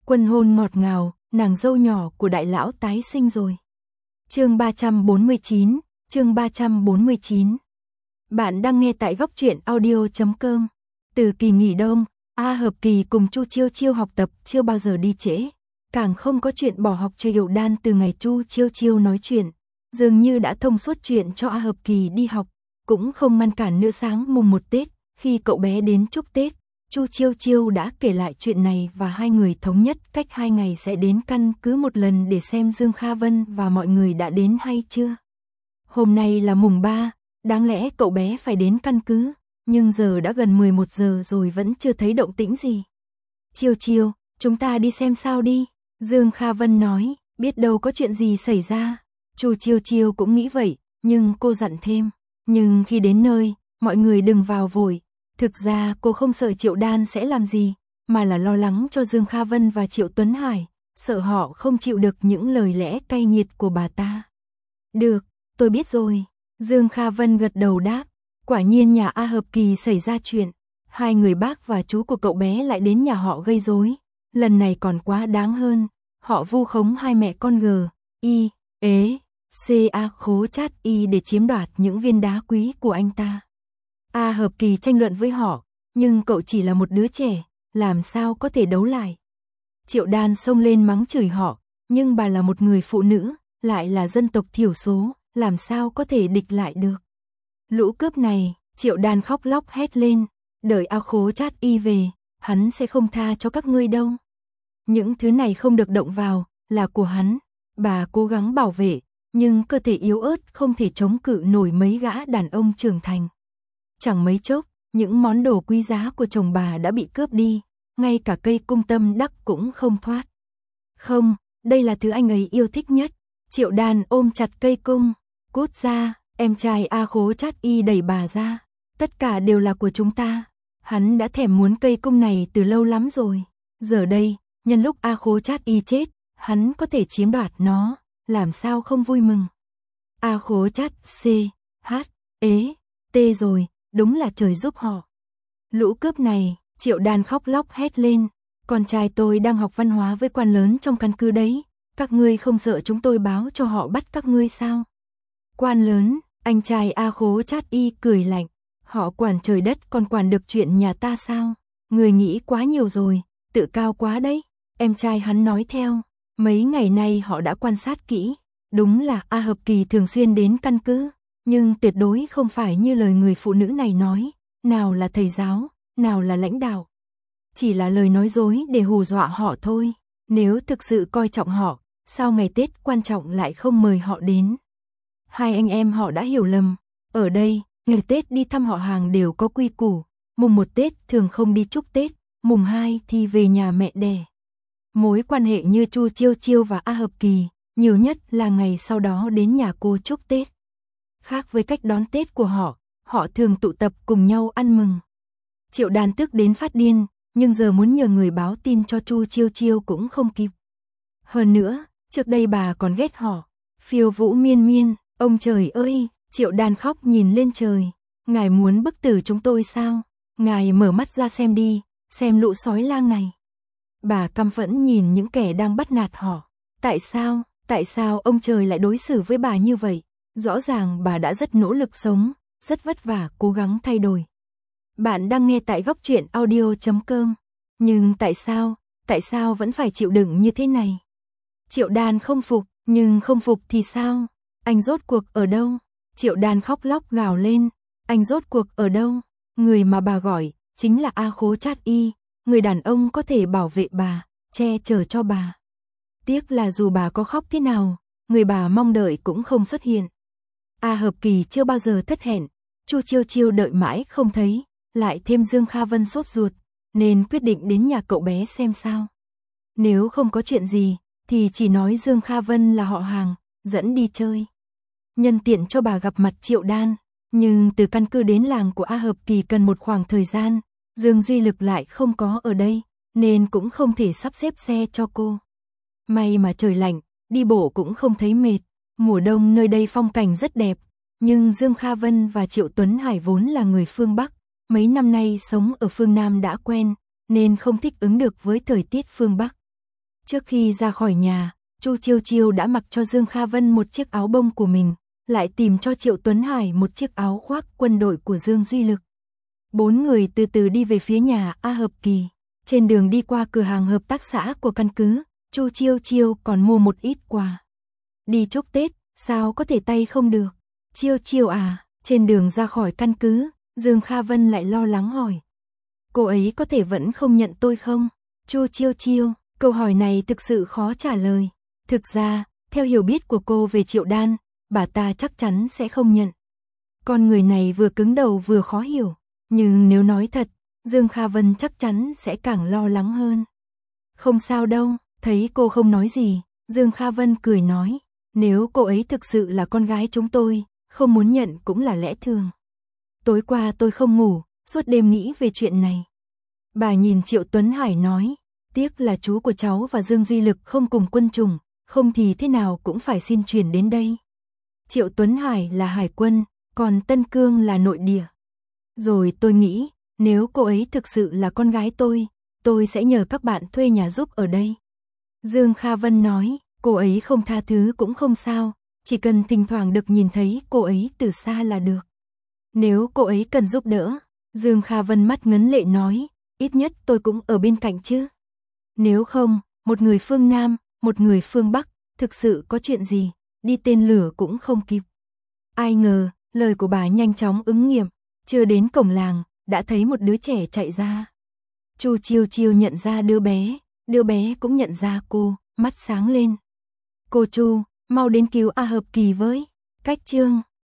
Quân hôn ngọt ngào, nàng dâu nhỏ của đại lão tái sinh rồi. Chương 349, chương 349. Bạn đang nghe tại góc truyện audio.com. Từ kỳ nghỉ đông, A Hợp Kỳ cùng Chu Chiêu Chiêu học tập chưa bao giờ đi trễ, càng không có chuyện bỏ học chơi Yểu Đan. Từ ngày Chu Chiêu Chiêu nói chuyện, dường như đã thông suốt chuyện cho A Hợp Kỳ đi học, cũng không ngăn cản nữa. Sáng mùng 1 Tết, khi cậu bé đến chúc Tết, Chu Chiêu Chiêu đã kể lại chuyện này và hai người thống nhất cách 2 ngày sẽ đến căn cứ một lần để xem Dương Kha Vân và mọi người đã đến hay chưa. Hôm nay là mùng 3, đáng lẽ cậu bé phải đến căn cứ, nhưng giờ đã gần 11 giờ rồi vẫn chưa thấy động tĩnh gì. Chiêu Chiêu, chúng ta đi xem sao đi, Dương Kha Vân nói, biết đâu có chuyện gì xảy ra. Chu Chiêu Chiêu cũng nghĩ vậy, nhưng cô dặn thêm, nhưng khi đến nơi, mọi người đừng vào vội. Thực ra cô không sợ Triệu Đan sẽ làm gì, mà là lo lắng cho Dương Kha Vân và Triệu Tuấn Hải, sợ họ không chịu được những lời lẽ cay nghiệt của bà ta. Được, tôi biết rồi. Dương Kha Vân gật đầu đáp. Quả nhiên nhà A Hợp Kỳ xảy ra chuyện. Hai người bác và chú của cậu bé lại đến nhà họ gây rối. Lần này còn quá đáng hơn. Họ vu khống hai mẹ con G.I.E.C.A. Khố Chát Y để chiếm đoạt những viên đá quý của anh ta. A Hợp Kỳ tranh luận với họ, nhưng cậu chỉ là một đứa trẻ, làm sao có thể đấu lại. Triệu Đan xông lên mắng chửi họ, nhưng bà là một người phụ nữ, lại là dân tộc thiểu số, làm sao có thể địch lại được. Lũ cướp này, Triệu Đan khóc lóc hét lên, đợi A Khố Chát Y về, hắn sẽ không tha cho các ngươi đâu. Những thứ này không được động vào, là của hắn. Bà cố gắng bảo vệ, nhưng cơ thể yếu ớt không thể chống cự nổi mấy gã đàn ông trưởng thành. Chẳng mấy chốc, những món đồ quý giá của chồng bà đã bị cướp đi, ngay cả cây cung tâm đắc cũng không thoát. Không, đây là thứ anh ấy yêu thích nhất. Triệu Đan ôm chặt cây cung, cút ra, em trai A Khố Chát Y đẩy bà ra. Tất cả đều là của chúng ta. Hắn đã thèm muốn cây cung này từ lâu lắm rồi. Giờ đây, nhân lúc A Khố Chát Y chết, hắn có thể chiếm đoạt nó, làm sao không vui mừng. A Khố Chát C.H.E.T rồi. Đúng là trời giúp họ. Lũ cướp này, Triệu Đan khóc lóc hét lên, con trai tôi đang học văn hóa với quan lớn trong căn cứ đấy, các ngươi không sợ chúng tôi báo cho họ bắt các ngươi sao? Quan lớn, anh trai A Khố Chát Y cười lạnh, họ quản trời đất còn quản được chuyện nhà ta sao? Người nghĩ quá nhiều rồi, tự cao quá đấy. Em trai hắn nói theo, mấy ngày nay họ đã quan sát kỹ, đúng là A Hợp Kỳ thường xuyên đến căn cứ. Nhưng tuyệt đối không phải như lời người phụ nữ này nói, nào là thầy giáo, nào là lãnh đạo. Chỉ là lời nói dối để hù dọa họ thôi. Nếu thực sự coi trọng họ, sao ngày Tết quan trọng lại không mời họ đến? Hai anh em họ đã hiểu lầm. Ở đây, ngày Tết đi thăm họ hàng đều có quy củ. Mùng 1 Tết thường không đi chúc Tết, mùng 2 thì về nhà mẹ đẻ. Mối quan hệ như Chu Chiêu Chiêu và A Hợp Kỳ, nhiều nhất là ngày sau đó đến nhà cô chúc Tết. Khác với cách đón Tết của họ thường tụ tập cùng nhau ăn mừng. Triệu Đan tức đến phát điên, nhưng giờ muốn nhờ người báo tin cho Chu Chiêu Chiêu cũng không kịp. Hơn nữa, trước đây bà còn ghét họ. Phiêu vũ miên miên, ông trời ơi, Triệu Đan khóc nhìn lên trời. Ngài muốn bức tử chúng tôi sao? Ngài mở mắt ra xem đi, xem lũ sói lang này. Bà căm phẫn nhìn những kẻ đang bắt nạt họ. Tại sao ông trời lại đối xử với bà như vậy? Rõ ràng bà đã rất nỗ lực sống, rất vất vả cố gắng thay đổi. Bạn đang nghe tại góc truyện audio.com. Nhưng tại sao vẫn phải chịu đựng như thế này? Triệu Đan không phục, nhưng không phục thì sao? Anh rốt cuộc ở đâu? Triệu Đan khóc lóc gào lên. Anh rốt cuộc ở đâu? Người mà bà gọi, chính là A Khố Chát Y, người đàn ông có thể bảo vệ bà, che chở cho bà. Tiếc là dù bà có khóc thế nào, người bà mong đợi cũng không xuất hiện. A Hợp Kỳ chưa bao giờ thất hẹn, Chu Chiêu Chiêu đợi mãi không thấy, lại thêm Dương Kha Vân sốt ruột, nên quyết định đến nhà cậu bé xem sao. Nếu không có chuyện gì, thì chỉ nói Dương Kha Vân là họ hàng, dẫn đi chơi. Nhân tiện cho bà gặp mặt Triệu Đan, nhưng từ căn cứ đến làng của A Hợp Kỳ cần một khoảng thời gian, Dương Duy Lực lại không có ở đây, nên cũng không thể sắp xếp xe cho cô. May mà trời lạnh, đi bộ cũng không thấy mệt. Mùa đông nơi đây phong cảnh rất đẹp, nhưng Dương Kha Vân và Triệu Tuấn Hải vốn là người phương Bắc, mấy năm nay sống ở phương Nam đã quen, nên không thích ứng được với thời tiết phương Bắc. Trước khi ra khỏi nhà, Chu Chiêu Chiêu đã mặc cho Dương Kha Vân một chiếc áo bông của mình, lại tìm cho Triệu Tuấn Hải một chiếc áo khoác quân đội của Dương Duy Lực. 4 người từ từ đi về phía nhà A Hợp Kỳ. Trên đường đi qua cửa hàng hợp tác xã của căn cứ, Chu Chiêu Chiêu còn mua một ít quà. Đi chúc Tết, sao có thể tay không được? Chiêu Chiêu à, trên đường ra khỏi căn cứ, Dương Kha Vân lại lo lắng hỏi. Cô ấy có thể vẫn không nhận tôi không? Chu Chiêu Chiêu, câu hỏi này thực sự khó trả lời. Thực ra, theo hiểu biết của cô về Triệu Đan, bà ta chắc chắn sẽ không nhận. Con người này vừa cứng đầu vừa khó hiểu. Nhưng nếu nói thật, Dương Kha Vân chắc chắn sẽ càng lo lắng hơn. Không sao đâu, thấy cô không nói gì, Dương Kha Vân cười nói. Nếu cô ấy thực sự là con gái chúng tôi, không muốn nhận cũng là lẽ thường. Tối qua tôi không ngủ, suốt đêm nghĩ về chuyện này. Bà nhìn Triệu Tuấn Hải nói, tiếc là chú của cháu và Dương Duy Lực không cùng quân chủng, không thì thế nào cũng phải xin chuyển đến đây. Triệu Tuấn Hải là hải quân, còn Tân Cương là nội địa. Rồi tôi nghĩ, nếu cô ấy thực sự là con gái tôi sẽ nhờ các bạn thuê nhà giúp ở đây. Dương Kha Vân nói, cô ấy không tha thứ cũng không sao, chỉ cần thỉnh thoảng được nhìn thấy cô ấy từ xa là được. Nếu cô ấy cần giúp đỡ, Dương Kha Vân mắt ngấn lệ nói, ít nhất tôi cũng ở bên cạnh chứ. Nếu không, một người phương Nam, một người phương Bắc, thực sự có chuyện gì, đi tên lửa cũng không kịp. Ai ngờ, lời của bà nhanh chóng ứng nghiệm, chưa đến cổng làng, đã thấy một đứa trẻ chạy ra. Chu Chiêu Chiêu nhận ra đứa bé cũng nhận ra cô, mắt sáng lên. Cô Chu, mau đến cứu A Hợp Kỳ với. Cách chương